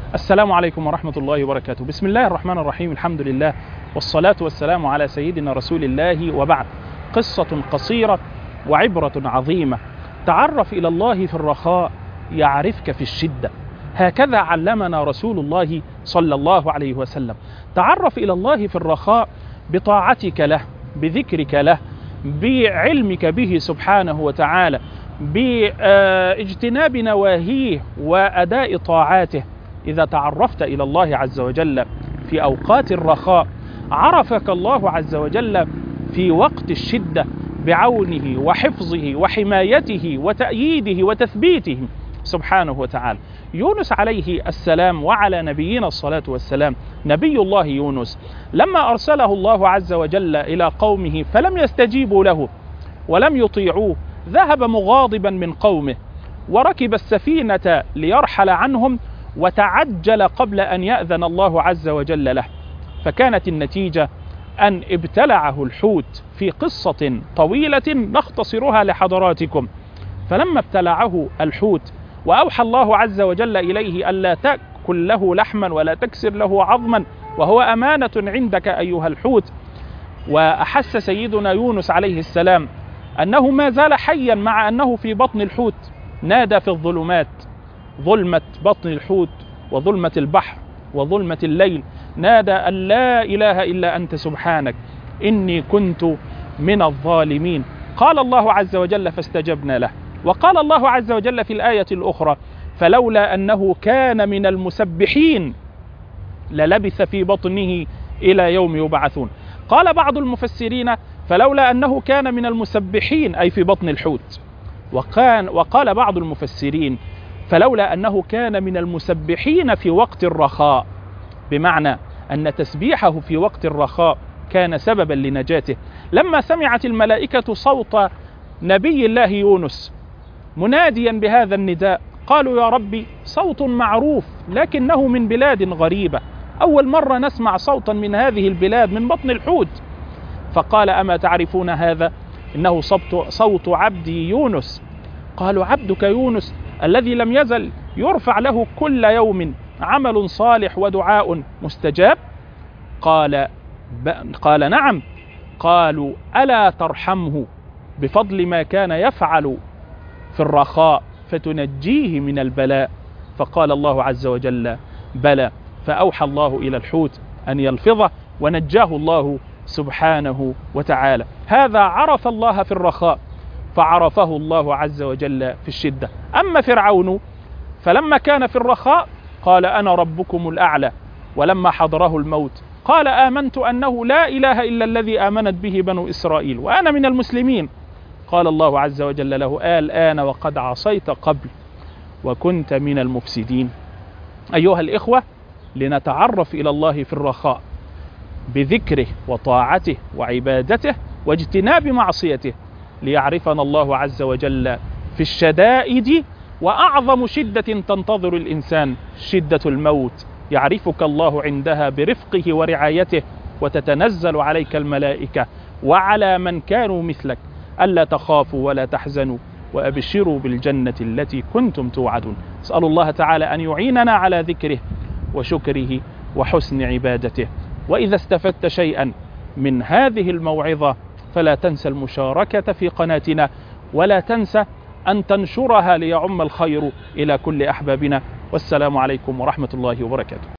السلام عليكم ورحمة الله وبركاته. بسم الله الرحمن الرحيم، الحمد لله والصلاة والسلام على سيدنا رسول الله، وبعد. قصة قصيرة وعبرة عظيمة. تعرف إلى الله في الرخاء يعرفك في الشدة. هكذا علمنا رسول الله صلى الله عليه وسلم. تعرف إلى الله في الرخاء بطاعتك له، بذكرك له، بعلمك به سبحانه وتعالى، باجتناب نواهيه وأداء طاعاته. إذا تعرفت إلى الله عز وجل في أوقات الرخاء عرفك الله عز وجل في وقت الشدة بعونه وحفظه وحمايته وتأييده وتثبيته سبحانه وتعالى. يونس عليه السلام وعلى نبينا الصلاة والسلام، نبي الله يونس لما أرسله الله عز وجل إلى قومه فلم يستجيبوا له ولم يطيعوه، ذهب مغاضبا من قومه وركب السفينة ليرحل عنهم، وتعجل قبل أن يأذن الله عز وجل له. فكانت النتيجة أن ابتلعه الحوت في قصة طويلة نختصرها لحضراتكم. فلما ابتلعه الحوت وأوحى الله عز وجل إليه ألا تأكل له لحما ولا تكسر له عظما وهو أمانة عندك أيها الحوت، وأحس سيدنا يونس عليه السلام أنه ما زال حيا مع أنه في بطن الحوت، نادى في الظلمات، ظلمة بطن الحوت وظلمة البحر وظلمة الليل، نادى أن لا إله إلا أنت سبحانك إني كنت من الظالمين. قال الله عز وجل فاستجبنا له. وقال الله عز وجل في الآية الأخرى فلولا أنه كان من المسبحين للبث في بطنه إلى يوم يبعثون. قال بعض المفسرين فلولا أنه كان من المسبحين أي في بطن الحوت، وقال بعض المفسرين فلولا أنه كان من المسبحين في وقت الرخاء، بمعنى أن تسبيحه في وقت الرخاء كان سببا لنجاته. لما سمعت الملائكة صوت نبي الله يونس مناديا بهذا النداء قالوا يا ربي صوت معروف لكنه من بلاد غريبة، أول مرة نسمع صوتا من هذه البلاد من بطن الحوت. فقال أما تعرفون هذا؟ إنه صوت عبدي يونس. قالوا عبدك يونس الذي لم يزل يرفع له كل يوم عمل صالح ودعاء مستجاب؟ قال نعم. قالوا ألا ترحمه بفضل ما كان يفعل في الرخاء فتنجيه من البلاء؟ فقال الله عز وجل بلى. فأوحى الله إلى الحوت أن يلفظه ونجاه الله سبحانه وتعالى. هذا عرف الله في الرخاء فعرفه الله عز وجل في الشدة. أما فرعون فلما كان في الرخاء قال أنا ربكم الأعلى، ولما حضره الموت قال آمنت أنه لا إله إلا الذي آمنت به بنو إسرائيل وأنا من المسلمين. قال الله عز وجل له الآن وقد عصيت قبل وكنت من المفسدين. أيها الإخوة، لنتعرف إلى الله في الرخاء بذكره وطاعته وعبادته واجتناب معصيته، ليعرفنا الله عز وجل في الشدائد. وأعظم شدة تنتظر الإنسان شدة الموت، يعرفك الله عندها برفقه ورعايته، وتتنزل عليك الملائكة وعلى من كانوا مثلك ألا تخافوا ولا تحزنوا وأبشروا بالجنة التي كنتم توعدون. أسأل الله تعالى أن يعيننا على ذكره وشكره وحسن عبادته. وإذا استفدت شيئا من هذه الموعظة فلا تنسى المشاركة في قناتنا، ولا تنسى أن تنشرها ليعم الخير إلى كل أحبابنا. والسلام عليكم ورحمة الله وبركاته.